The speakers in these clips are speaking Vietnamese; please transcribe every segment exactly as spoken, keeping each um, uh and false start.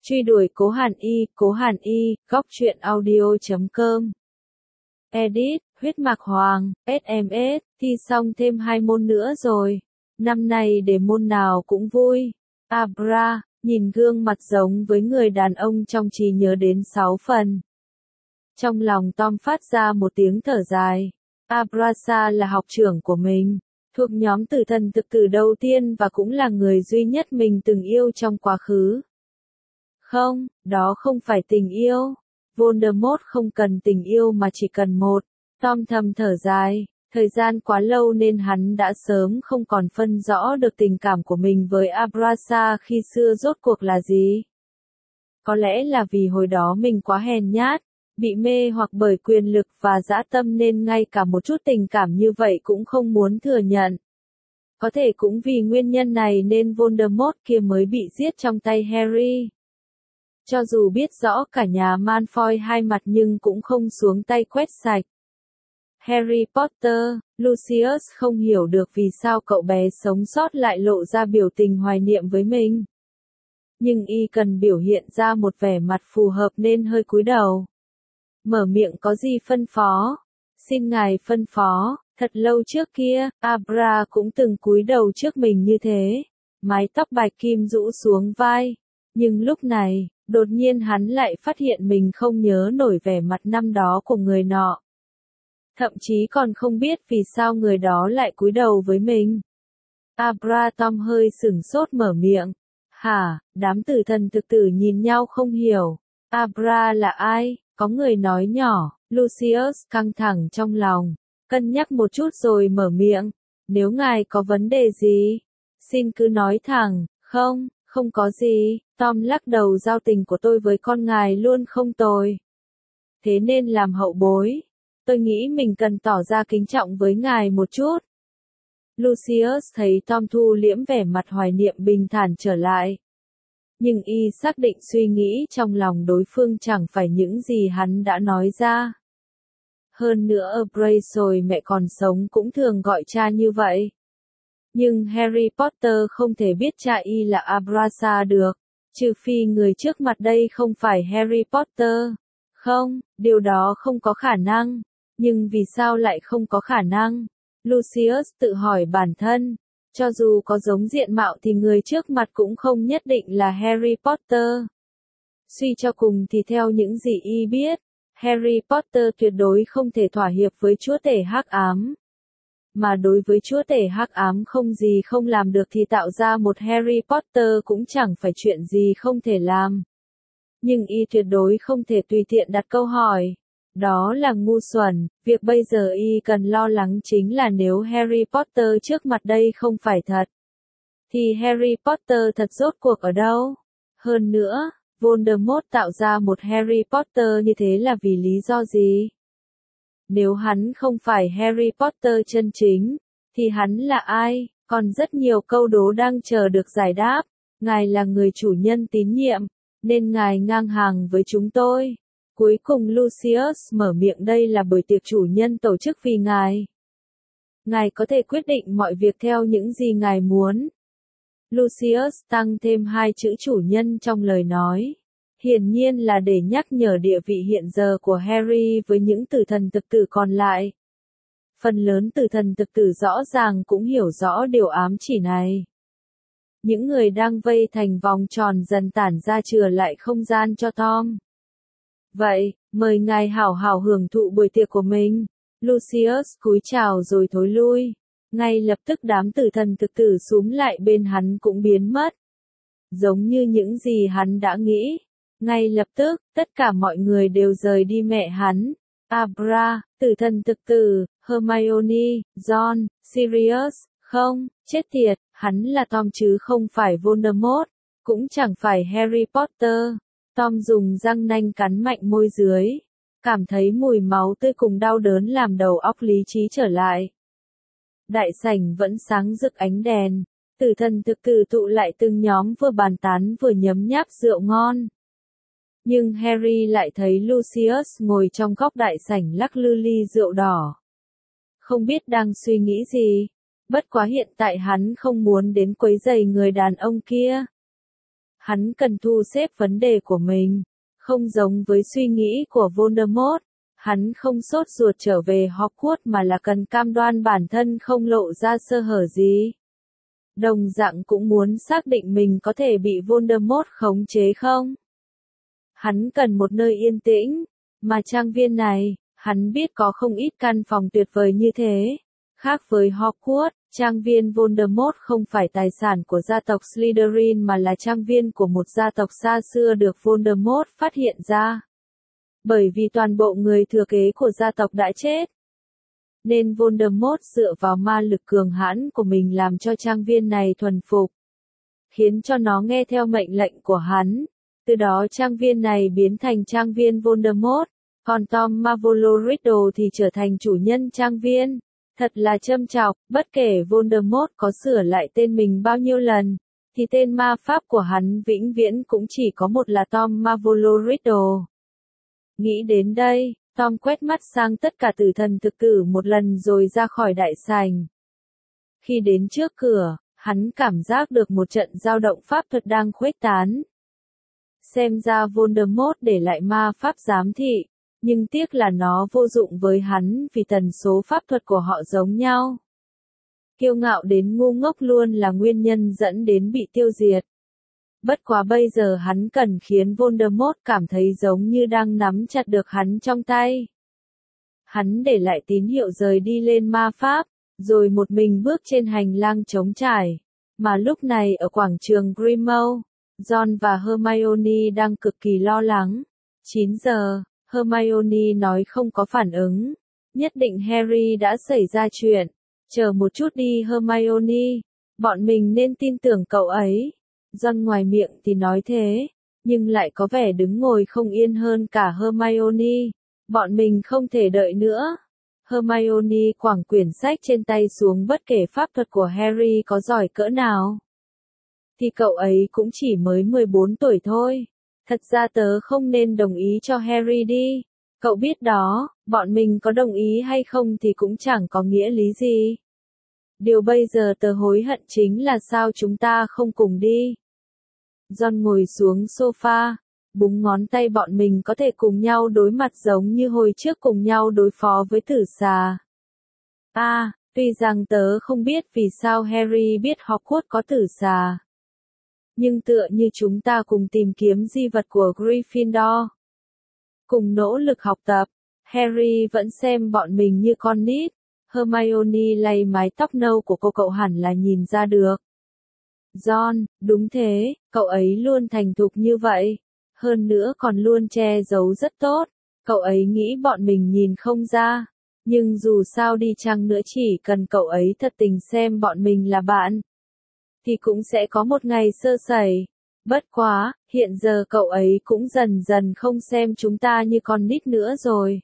Truy đuổi Cố Hàn Y, Cố Hàn Y, góc truyện audio chấm com. Edit, huyết mạch hoàng, ét em ét, thi xong thêm hai môn nữa rồi. Năm nay để môn nào cũng vui. Abra, nhìn gương mặt giống với người đàn ông trong trí nhớ đến sáu phần. Trong lòng Tom phát ra một tiếng thở dài. Abrasa là học trưởng của mình, thuộc nhóm tử thần thực tử đầu tiên và cũng là người duy nhất mình từng yêu trong quá khứ. Không, đó không phải tình yêu. Voldemort không cần tình yêu mà chỉ cần một. Tom thầm thở dài, thời gian quá lâu nên hắn đã sớm không còn phân rõ được tình cảm của mình với Abrasa khi xưa rốt cuộc là gì. Có lẽ là vì hồi đó mình quá hèn nhát, bị mê hoặc bởi quyền lực và dã tâm nên ngay cả một chút tình cảm như vậy cũng không muốn thừa nhận. Có thể cũng vì nguyên nhân này nên Voldemort kia mới bị giết trong tay Harry. Cho dù biết rõ cả nhà Malfoy hai mặt nhưng cũng không xuống tay quét sạch. Harry Potter, Lucius không hiểu được vì sao cậu bé sống sót lại lộ ra biểu tình hoài niệm với mình. Nhưng y cần biểu hiện ra một vẻ mặt phù hợp nên hơi cúi đầu. Mở miệng có gì phân phó? Xin ngài phân phó. Thật lâu trước kia, Abra cũng từng cúi đầu trước mình như thế. Mái tóc bạch kim rũ xuống vai. Nhưng lúc này, đột nhiên hắn lại phát hiện mình không nhớ nổi vẻ mặt năm đó của người nọ. Thậm chí còn không biết vì sao người đó lại cúi đầu với mình. Abra Tom hơi sửng sốt mở miệng. Hả, đám tử thần thực tử nhìn nhau không hiểu. Abra là ai? Có người nói nhỏ. Lucius căng thẳng trong lòng. Cân nhắc một chút rồi mở miệng. Nếu ngài có vấn đề gì, xin cứ nói thẳng. Không, không có gì. Tom lắc đầu, giao tình của tôi với con ngài luôn không tồi. Thế nên làm hậu bối, tôi nghĩ mình cần tỏ ra kính trọng với ngài một chút. Lucius thấy Tom thu liễm vẻ mặt hoài niệm bình thản trở lại. Nhưng y xác định suy nghĩ trong lòng đối phương chẳng phải những gì hắn đã nói ra. Hơn nữa Brace mẹ còn sống cũng thường gọi cha như vậy. Nhưng Harry Potter không thể biết cha y là Abrasa được, trừ phi người trước mặt đây không phải Harry Potter. Không, điều đó không có khả năng. Nhưng vì sao lại không có khả năng? Lucius tự hỏi bản thân. Cho dù có giống diện mạo thì người trước mặt cũng không nhất định là Harry Potter. Suy cho cùng thì theo những gì y biết, Harry Potter tuyệt đối không thể thỏa hiệp với chúa tể hắc ám. Mà đối với chúa tể hắc ám không gì không làm được thì tạo ra một Harry Potter cũng chẳng phải chuyện gì không thể làm. Nhưng y tuyệt đối không thể tùy tiện đặt câu hỏi. Đó là ngu xuẩn, việc bây giờ y cần lo lắng chính là nếu Harry Potter trước mặt đây không phải thật. Thì Harry Potter thật rốt cuộc ở đâu? Hơn nữa, Voldemort tạo ra một Harry Potter như thế là vì lý do gì? Nếu hắn không phải Harry Potter chân chính, thì hắn là ai? Còn rất nhiều câu đố đang chờ được giải đáp. Ngài là người chủ nhân tín nhiệm, nên ngài ngang hàng với chúng tôi. Cuối cùng Lucius mở miệng, đây là buổi tiệc chủ nhân tổ chức vì ngài. Ngài có thể quyết định mọi việc theo những gì ngài muốn. Lucius tăng thêm hai chữ chủ nhân trong lời nói. Hiển nhiên là để nhắc nhở địa vị hiện giờ của Harry với những tử thần thực tử còn lại. Phần lớn tử thần thực tử rõ ràng cũng hiểu rõ điều ám chỉ này. Những người đang vây thành vòng tròn dần tản ra chừa lại không gian cho Tom. Vậy, mời ngài hảo hảo hưởng thụ buổi tiệc của mình. Lucius cúi chào rồi thối lui. Ngay lập tức đám tử thần thực tử xúm lại bên hắn cũng biến mất. Giống như những gì hắn đã nghĩ. Ngay lập tức, tất cả mọi người đều rời đi mẹ hắn. Abra, tử thần thực tử, Hermione, John, Sirius, không, chết tiệt, hắn là Tom chứ không phải Voldemort, cũng chẳng phải Harry Potter. Tom dùng răng nanh cắn mạnh môi dưới, cảm thấy mùi máu tươi cùng đau đớn làm đầu óc lý trí trở lại. Đại sảnh vẫn sáng rực ánh đèn, tử thần thực tử tụ lại từng nhóm vừa bàn tán vừa nhấm nháp rượu ngon. Nhưng Harry lại thấy Lucius ngồi trong góc đại sảnh lắc lư ly rượu đỏ. Không biết đang suy nghĩ gì, bất quá hiện tại hắn không muốn đến quấy rầy người đàn ông kia. Hắn cần thu xếp vấn đề của mình. Không giống với suy nghĩ của Voldemort, hắn không sốt ruột trở về Hogwarts mà là cần cam đoan bản thân không lộ ra sơ hở gì. Đồng dạng cũng muốn xác định mình có thể bị Voldemort khống chế không. Hắn cần một nơi yên tĩnh, mà trang viên này, hắn biết có không ít căn phòng tuyệt vời như thế. Khác với Hogwarts, trang viên Voldemort không phải tài sản của gia tộc Slytherin mà là trang viên của một gia tộc xa xưa được Voldemort phát hiện ra. Bởi vì toàn bộ người thừa kế của gia tộc đã chết, nên Voldemort dựa vào ma lực cường hãn của mình làm cho trang viên này thuần phục, khiến cho nó nghe theo mệnh lệnh của hắn. Từ đó trang viên này biến thành trang viên Voldemort, còn Tom Marvolo Riddle thì trở thành chủ nhân trang viên. Thật là châm chọc, bất kể Voldemort có sửa lại tên mình bao nhiêu lần, thì tên ma pháp của hắn vĩnh viễn cũng chỉ có một là Tom Marvolo Riddle. Nghĩ đến đây, Tom quét mắt sang tất cả tử thần thực cử một lần rồi ra khỏi đại sảnh. Khi đến trước cửa, hắn cảm giác được một trận dao động pháp thuật đang khuếch tán. Xem ra Voldemort để lại ma pháp giám thị, nhưng tiếc là nó vô dụng với hắn vì tần số pháp thuật của họ giống nhau. Kiêu ngạo đến ngu ngốc luôn là nguyên nhân dẫn đến bị tiêu diệt. Bất quá bây giờ hắn cần khiến Voldemort cảm thấy giống như đang nắm chặt được hắn trong tay. Hắn để lại tín hiệu rời đi lên ma pháp, rồi một mình bước trên hành lang trống trải. Mà lúc này ở quảng trường Grimmauld, Ron và Hermione đang cực kỳ lo lắng. chín giờ, Hermione nói không có phản ứng. Nhất định Harry đã xảy ra chuyện. Chờ một chút đi Hermione, bọn mình nên tin tưởng cậu ấy. Ron ngoài miệng thì nói thế, nhưng lại có vẻ đứng ngồi không yên hơn cả Hermione. Bọn mình không thể đợi nữa. Hermione quẳng quyển sách trên tay xuống, bất kể pháp thuật của Harry có giỏi cỡ nào, thì cậu ấy cũng chỉ mới mười bốn tuổi thôi. Thật ra tớ không nên đồng ý cho Harry đi. Cậu biết đó, bọn mình có đồng ý hay không thì cũng chẳng có nghĩa lý gì. Điều bây giờ tớ hối hận chính là sao chúng ta không cùng đi. Ron ngồi xuống sofa, búng ngón tay, bọn mình có thể cùng nhau đối mặt giống như hồi trước cùng nhau đối phó với tử xà. À, tuy rằng tớ không biết vì sao Harry biết Hogwarts có tử xà. Nhưng tựa như chúng ta cùng tìm kiếm di vật của Gryffindor, cùng nỗ lực học tập, Harry vẫn xem bọn mình như con nít. Hermione lay mái tóc nâu của cô, cậu hẳn là nhìn ra được. Ron, đúng thế, cậu ấy luôn thành thục như vậy. Hơn nữa còn luôn che giấu rất tốt. Cậu ấy nghĩ bọn mình nhìn không ra. Nhưng dù sao đi chăng nữa, chỉ cần cậu ấy thật tình xem bọn mình là bạn, thì cũng sẽ có một ngày sơ sẩy. Bất quá, hiện giờ cậu ấy cũng dần dần không xem chúng ta như con nít nữa rồi.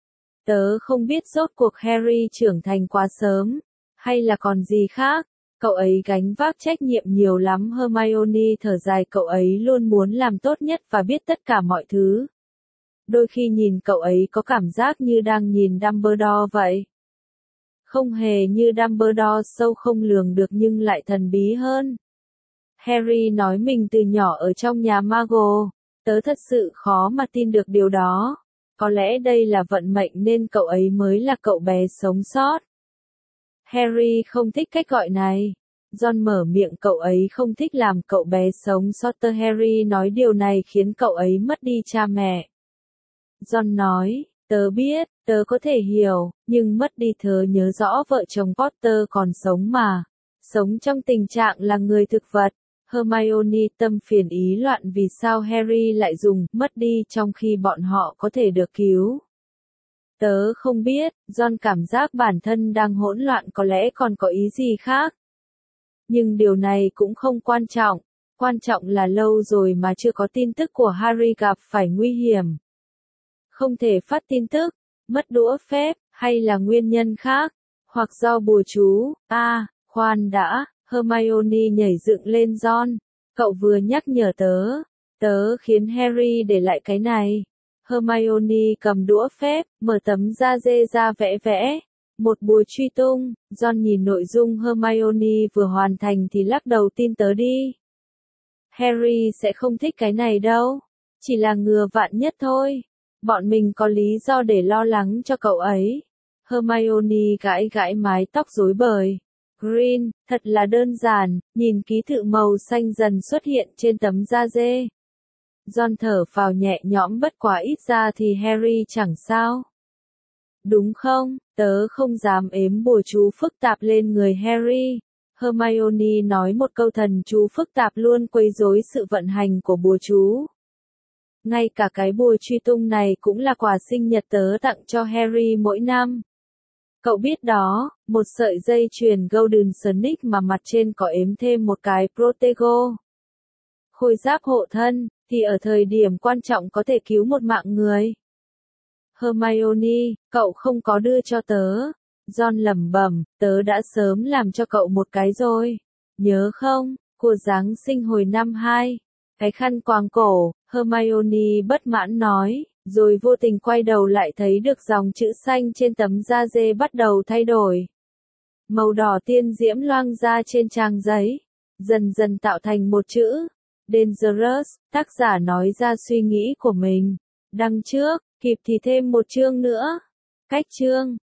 Tớ không biết rốt cuộc Harry trưởng thành quá sớm, hay là còn gì khác. Cậu ấy gánh vác trách nhiệm nhiều lắm. Hermione thở dài, cậu ấy luôn muốn làm tốt nhất và biết tất cả mọi thứ. Đôi khi nhìn cậu ấy có cảm giác như đang nhìn Dumbledore vậy. Không hề như Dumbledore sâu không lường được nhưng lại thần bí hơn. Harry nói mình từ nhỏ ở trong nhà Muggle. Tớ thật sự khó mà tin được điều đó. Có lẽ đây là vận mệnh nên cậu ấy mới là cậu bé sống sót. Harry không thích cách gọi này. Ron mở miệng, cậu ấy không thích làm cậu bé sống sót. Tớ Harry nói điều này khiến cậu ấy mất đi cha mẹ. Ron nói, tớ biết, tớ có thể hiểu, nhưng mất đi tớ nhớ rõ vợ chồng Potter còn sống mà. Sống trong tình trạng là người thực vật. Hermione tâm phiền ý loạn vì sao Harry lại dùng mất đi trong khi bọn họ có thể được cứu. Tớ không biết, Ron cảm giác bản thân đang hỗn loạn, có lẽ còn có ý gì khác. Nhưng điều này cũng không quan trọng, quan trọng là lâu rồi mà chưa có tin tức của Harry gặp phải nguy hiểm. Không thể phát tin tức, mất đũa phép, hay là nguyên nhân khác, hoặc do bùa chú. À, khoan đã, Hermione nhảy dựng lên. Ron, cậu vừa nhắc nhở tớ, tớ khiến Harry để lại cái này. Hermione cầm đũa phép, mở tấm da dê ra vẽ vẽ. Một bùa truy tung. Ron nhìn nội dung Hermione vừa hoàn thành thì lắc đầu, tin tớ đi. Harry sẽ không thích cái này đâu. Chỉ là ngừa vạn nhất thôi. Bọn mình có lý do để lo lắng cho cậu ấy. Hermione gãi gãi mái tóc rối bời. Green, thật là đơn giản, nhìn ký tự màu xanh dần xuất hiện trên tấm da dê. Ron thở phào nhẹ nhõm, bất quá ít ra thì Harry chẳng sao. Đúng không, tớ không dám ếm bùa chú phức tạp lên người Harry. Hermione nói một câu thần chú phức tạp luôn quấy rối sự vận hành của bùa chú. Ngay cả cái bùa truy tung này cũng là quà sinh nhật tớ tặng cho Harry mỗi năm. Cậu biết đó, một sợi dây chuyền Golden Snake mà mặt trên có ếm thêm một cái Protego. Khôi giáp hộ thân, thì ở thời điểm quan trọng có thể cứu một mạng người. Hermione, cậu không có đưa cho tớ. Ron lẩm bẩm, tớ đã sớm làm cho cậu một cái rồi. Nhớ không, của Giáng sinh hồi năm hai. Cái khăn quàng cổ, Hermione bất mãn nói, rồi vô tình quay đầu lại thấy được dòng chữ xanh trên tấm da dê bắt đầu thay đổi. Màu đỏ tiên diễm loang ra trên trang giấy, dần dần tạo thành một chữ. Dangerous, tác giả nói ra suy nghĩ của mình. Đăng trước, kịp thì thêm một chương nữa. Cách chương